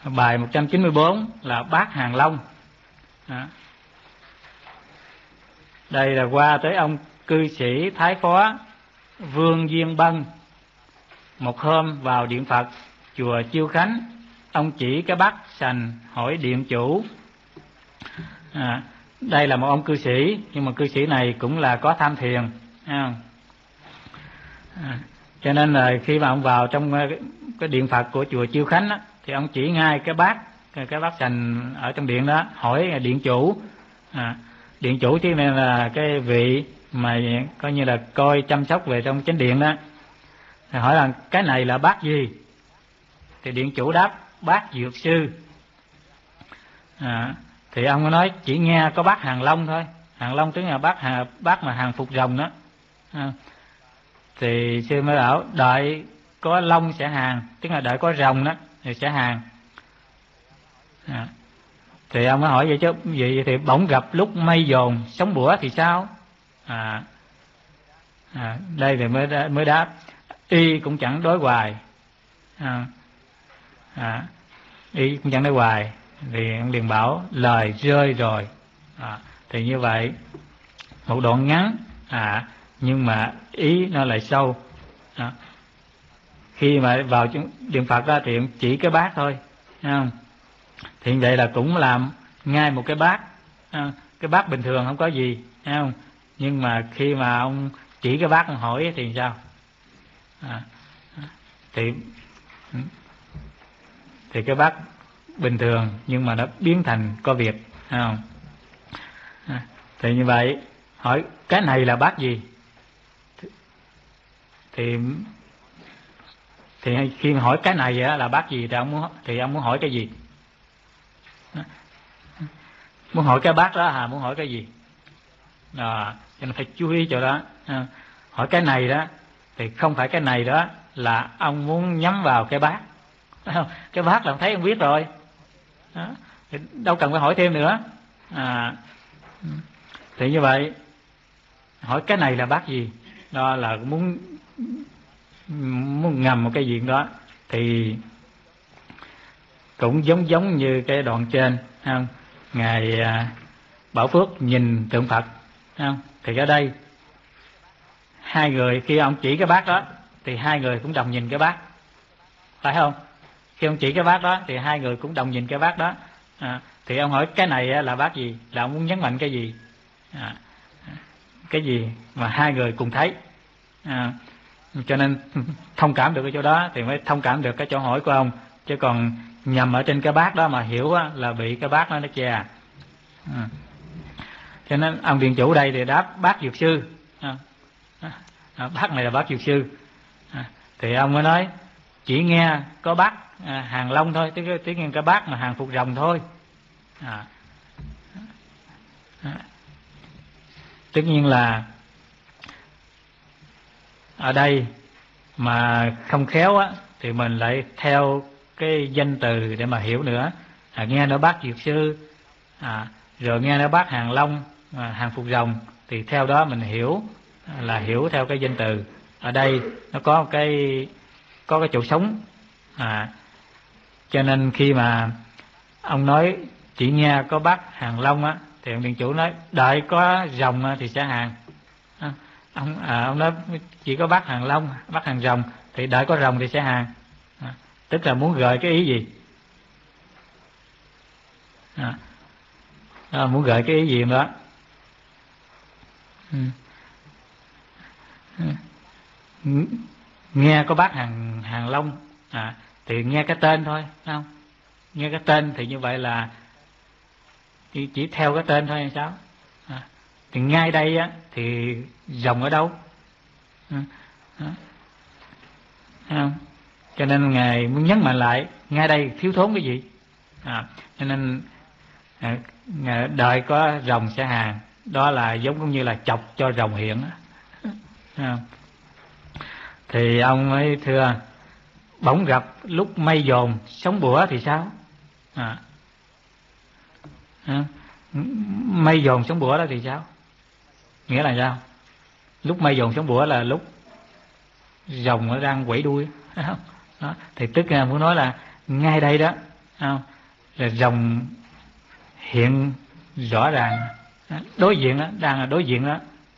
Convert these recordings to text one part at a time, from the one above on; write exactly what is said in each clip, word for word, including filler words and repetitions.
Bài một trăm chín mươi bốn là Bát Hàng Long. Đó. Đây là qua tới ông cư sĩ Thái Phó Vương Duyên Bân. Một hôm vào điện Phật chùa Chiêu Khánh, ông chỉ cái bát sành hỏi điện chủ. À, đây là một ông cư sĩ, nhưng mà cư sĩ này cũng là có tham thiền. À, cho nên là khi mà ông vào trong cái điện Phật của chùa Chiêu Khánh á, thì ông chỉ ngay cái bát cái bát sành ở trong điện đó, hỏi điện chủ. À, điện chủ thì nên là cái vị mà coi như là coi chăm sóc về trong chánh điện đó, thì hỏi là cái này là bát gì? Thì điện chủ đáp bát dược sư. À, thì ông có nói chỉ nghe có bát Hàng Long thôi. Hàng Long tức là bát hà, bát mà hàng phục rồng đó. À, thì sư mới bảo đợi có long sẽ hàng, tức là đợi có rồng đó thì sẽ hàng. À, thì ông mới hỏi vậy chứ vậy thì bỗng gặp lúc mây dồn sóng bủa thì sao? À, à đây thì mới mới đáp y cũng chẳng đối hoài. À, à, y cũng chẳng đối hoài. Thì ông liền bảo lời rơi rồi. À, thì như vậy một đoạn ngắn, à, nhưng mà ý nó lại sâu. À, khi mà vào điện Phật đó thì chỉ cái bát thôi, thấy không? Thì vậy là cũng làm ngay một cái bát, à, cái bát bình thường không có gì, thấy không? Nhưng mà khi mà ông chỉ cái bát ông hỏi thì sao? À, thì thì cái bát bình thường nhưng mà nó biến thành có việc, thấy không? À, thì như vậy hỏi cái này là bát gì? Thì thì khi mà hỏi cái này là bát gì thì ông muốn thì ông muốn hỏi cái gì? Muốn hỏi cái bát đó hả? Muốn hỏi cái gì? À, cho nên phải chú ý chỗ đó. À, hỏi cái này đó thì không phải cái này đó là ông muốn nhắm vào cái bát. Cái bát là ông thấy ông biết rồi đó, thì đâu cần phải hỏi thêm nữa. À, thì như vậy hỏi cái này là bát gì, đó là muốn muốn ngầm một cái gì đó. Thì cũng giống giống như cái đoạn trên, không? Ngài Bảo Phước nhìn tượng Phật, không? Thì ở đây hai người khi ông chỉ cái bát đó thì hai người cũng đồng nhìn cái bát, phải không? Khi ông chỉ cái bát đó thì hai người cũng đồng nhìn cái bát đó. À, thì ông hỏi cái này là bát gì, là ông muốn nhấn mạnh cái gì? À, cái gì mà hai người cùng thấy. À, cho nên thông cảm được cái chỗ đó thì mới thông cảm được cái chỗ hỏi của ông, chứ còn nhầm ở trên cái bát đó mà hiểu á, là bị cái bát đó nó che. À, cho nên ông điện chủ đây thì đáp bát dược sư. À, à, bát này là bát dược sư. À, thì ông mới nói chỉ nghe có bát à, Hàng Long thôi, tức tiếng nghe cái bát mà hàng phục rồng thôi. À, à, tất nhiên là ở đây mà không khéo á thì mình lại theo cái danh từ để mà hiểu nữa. À, nghe nó bát dược sư, à, rồi nghe nó bát Hàng Long, à, hàng phục rồng, thì theo đó mình hiểu là hiểu theo cái danh từ. Ở đây nó có cái có cái chỗ sống. À, cho nên khi mà ông nói chỉ nghe có bát Hàng Long á thì ông điện chủ nói đợi có rồng thì sẽ hàng. À, ông à, ông nói chỉ có bát Hàng Long, bát Hàng rồng thì đợi có rồng thì sẽ hàng. À, tức là muốn gợi cái ý gì? À, à, muốn gợi cái ý gì đó. Ừ. Ừ. Nghe có bát Hàng Hàng Long, à, thì nghe cái tên thôi, phải không? Nghe cái tên thì như vậy là chỉ, chỉ theo cái tên thôi hay sao? À, thì ngay đây á thì rồng ở đâu? À, à, không? Cho nên ngài muốn nhấn mạnh lại ngay đây thiếu thốn cái gì. À, cho nên à, ngài đợi có rồng sẽ hàng, đó là giống cũng như là chọc cho rồng hiện. À, thì ông ấy thưa bỗng gặp lúc mây dồn sóng bủa thì sao? À, à, mây dồn sóng bủa đó thì sao? Nghĩa là sao? Lúc mây dồn sóng bủa là lúc rồng nó đang quẩy đuôi. Đó. Thì tức là muốn nói là ngay đây đó, không? Rồi rồng hiện rõ ràng, đối diện đó, đang là đối diện đó.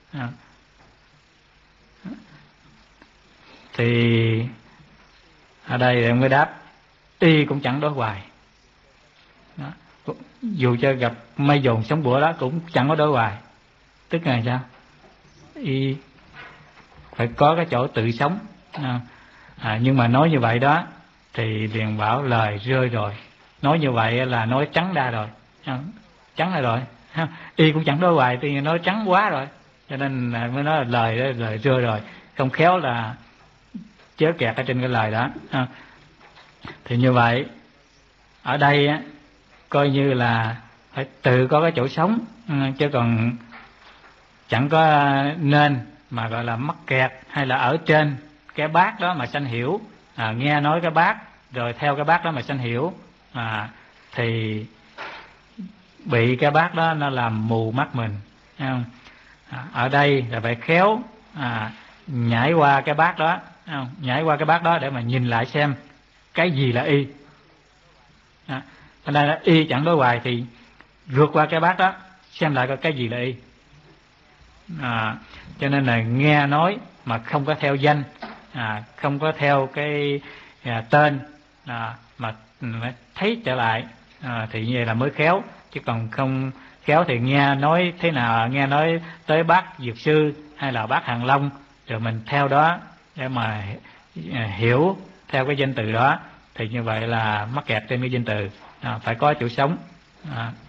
Thì ở đây em mới đáp y cũng chẳng đối hoài đó. Dù cho gặp mây dồn sóng bủa đó cũng chẳng có đối hoài. Tức là sao? Y phải có cái chỗ tự sống. À, nhưng mà nói như vậy đó thì liền bảo lời rơi rồi. Nói như vậy là nói trắng ra rồi, trắng ra rồi. Y cũng chẳng đối hoài thì nói trắng quá rồi, cho nên mới nói là lời đó, lời rơi rồi, không khéo là chớ kẹt ở trên cái lời đó. Thì như vậy ở đây á, coi như là phải tự có cái chỗ sống, chứ còn chẳng có nên mà gọi là mắc kẹt hay là ở trên cái bát đó mà sanh hiểu, à, nghe nói cái bát rồi theo cái bát đó mà sanh hiểu, à, thì bị cái bát đó nó làm mù mắt mình. À, ở đây là phải khéo à, nhảy qua cái bát đó, à, nhảy qua cái bát đó để mà nhìn lại xem cái gì là y. À, cho nên là y chẳng đối hoài thì vượt qua cái bát đó xem lại coi cái gì là y. À, cho nên là nghe nói mà không có theo danh, à, không có theo cái à, tên, à, mà thấy trở lại, à, thì như vậy là mới khéo. Chứ còn không khéo thì nghe nói thế nào, nghe nói tới bác Dược Sư hay là bác Hàng Long rồi mình theo đó để mà hiểu theo cái danh từ đó, thì như vậy là mắc kẹt trên cái danh từ. À, phải có chỗ sống. À.